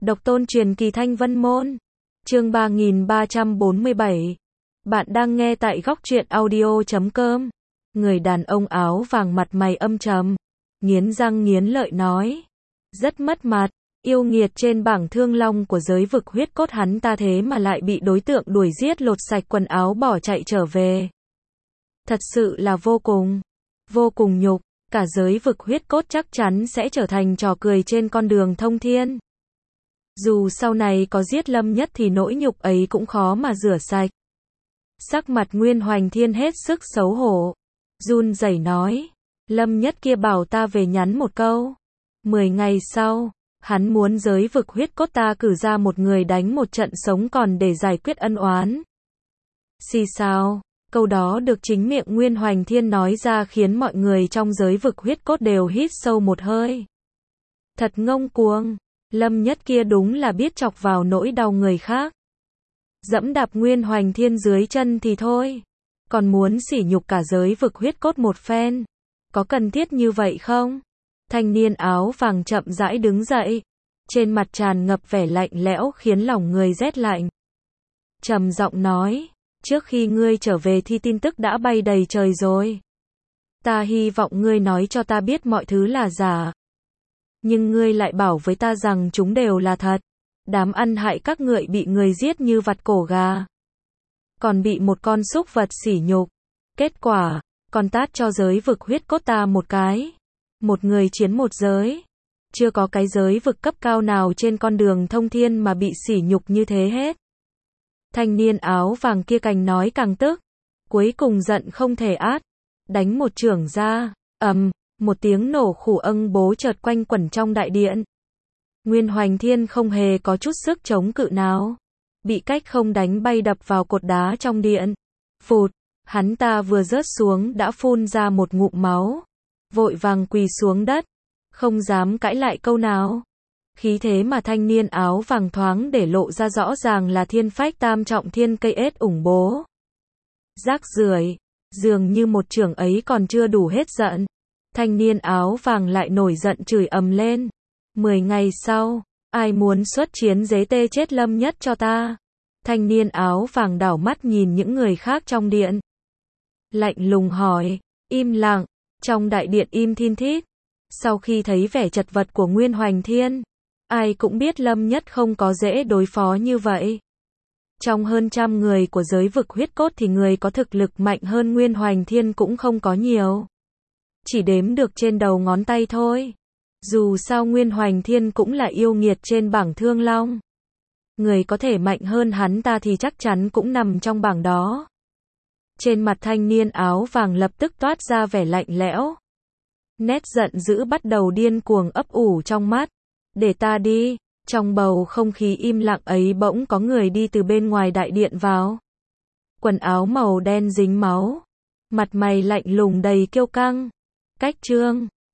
Độc tôn truyền kỳ Thanh Vân Môn. Chương 3347. Bạn đang nghe tại góc truyện audio.com. Người đàn ông áo vàng mặt mày âm trầm, nghiến răng nghiến lợi nói. Rất mất mặt, yêu nghiệt trên bảng thương long của giới vực huyết cốt hắn ta thế mà lại bị đối tượng đuổi giết lột sạch quần áo bỏ chạy trở về. Thật sự là vô cùng nhục, cả giới vực huyết cốt chắc chắn sẽ trở thành trò cười trên con đường thông thiên. Dù sau này có giết Lâm Nhất thì nỗi nhục ấy cũng khó mà rửa sạch. Sắc mặt Nguyên Hoành Thiên hết sức xấu hổ, run rẩy nói, Lâm Nhất kia bảo ta về nhắn một câu. 10 ngày sau, hắn muốn giới vực huyết cốt ta cử ra một người đánh một trận sống còn để giải quyết ân oán. Xì xào, câu đó được chính miệng Nguyên Hoành Thiên nói ra khiến mọi người trong giới vực huyết cốt đều hít sâu một hơi. Thật ngông cuồng, Lâm Nhất kia đúng là biết chọc vào nỗi đau người khác. Dẫm đạp Nguyên Hoành Thiên dưới chân thì thôi, còn muốn sỉ nhục cả giới vực huyết cốt một phen. Có cần thiết như vậy không? Thanh niên áo vàng chậm rãi đứng dậy, trên mặt tràn ngập vẻ lạnh lẽo khiến lòng người rét lạnh. Trầm giọng nói, trước khi ngươi trở về thì tin tức đã bay đầy trời rồi. Ta hy vọng ngươi nói cho ta biết mọi thứ là giả. Nhưng ngươi lại bảo với ta rằng chúng đều là thật. Đám ăn hại các ngựa bị người giết như vặt cổ gà. Còn bị một con súc vật sỉ nhục. Kết quả, còn tát cho giới vực huyết cốt ta một cái. Một người chiến một giới. Chưa có cái giới vực cấp cao nào trên con đường thông thiên mà bị sỉ nhục như thế hết. Thanh niên áo vàng kia càng nói càng tức. Cuối cùng giận không thể át. Đánh một chưởng ra. Một tiếng nổ khủ âng bố chợt quanh quẩn trong đại điện. Nguyên Hoành Thiên không hề có chút sức chống cự nào. Bị cách không đánh bay đập vào cột đá trong điện. Phụt, hắn ta vừa rớt xuống đã phun ra một ngụm máu. Vội vàng quỳ xuống đất. Không dám cãi lại câu nào. Khí thế mà thanh niên áo vàng thoáng để lộ ra rõ ràng là thiên phách tam trọng thiên cây ết ủng bố. Rác rưởi, dường như một chưởng ấy còn chưa đủ hết giận. Thanh niên áo vàng lại nổi giận chửi ầm lên. 10 ngày sau, ai muốn xuất chiến giết tê chết Lâm Nhất cho ta? Thanh niên áo vàng đảo mắt nhìn những người khác trong điện. Lạnh lùng hỏi, im lặng, trong đại điện im thin thít. Sau khi thấy vẻ chật vật của Nguyên Hoành Thiên, ai cũng biết Lâm Nhất không có dễ đối phó như vậy. Trong hơn 100 người của giới vực huyết cốt thì người có thực lực mạnh hơn Nguyên Hoành Thiên cũng không có nhiều. Chỉ đếm được trên đầu ngón tay thôi. Dù sao Nguyên Hoành Thiên cũng là yêu nghiệt trên bảng thương long. Người có thể mạnh hơn hắn ta thì chắc chắn cũng nằm trong bảng đó. Trên mặt thanh niên áo vàng lập tức toát ra vẻ lạnh lẽo. Nét giận dữ bắt đầu điên cuồng ấp ủ trong mắt. Để ta đi. Trong bầu không khí im lặng ấy bỗng có người đi từ bên ngoài đại điện vào. Quần áo màu đen dính máu. Mặt mày lạnh lùng đầy kiêu căng. Cách trương.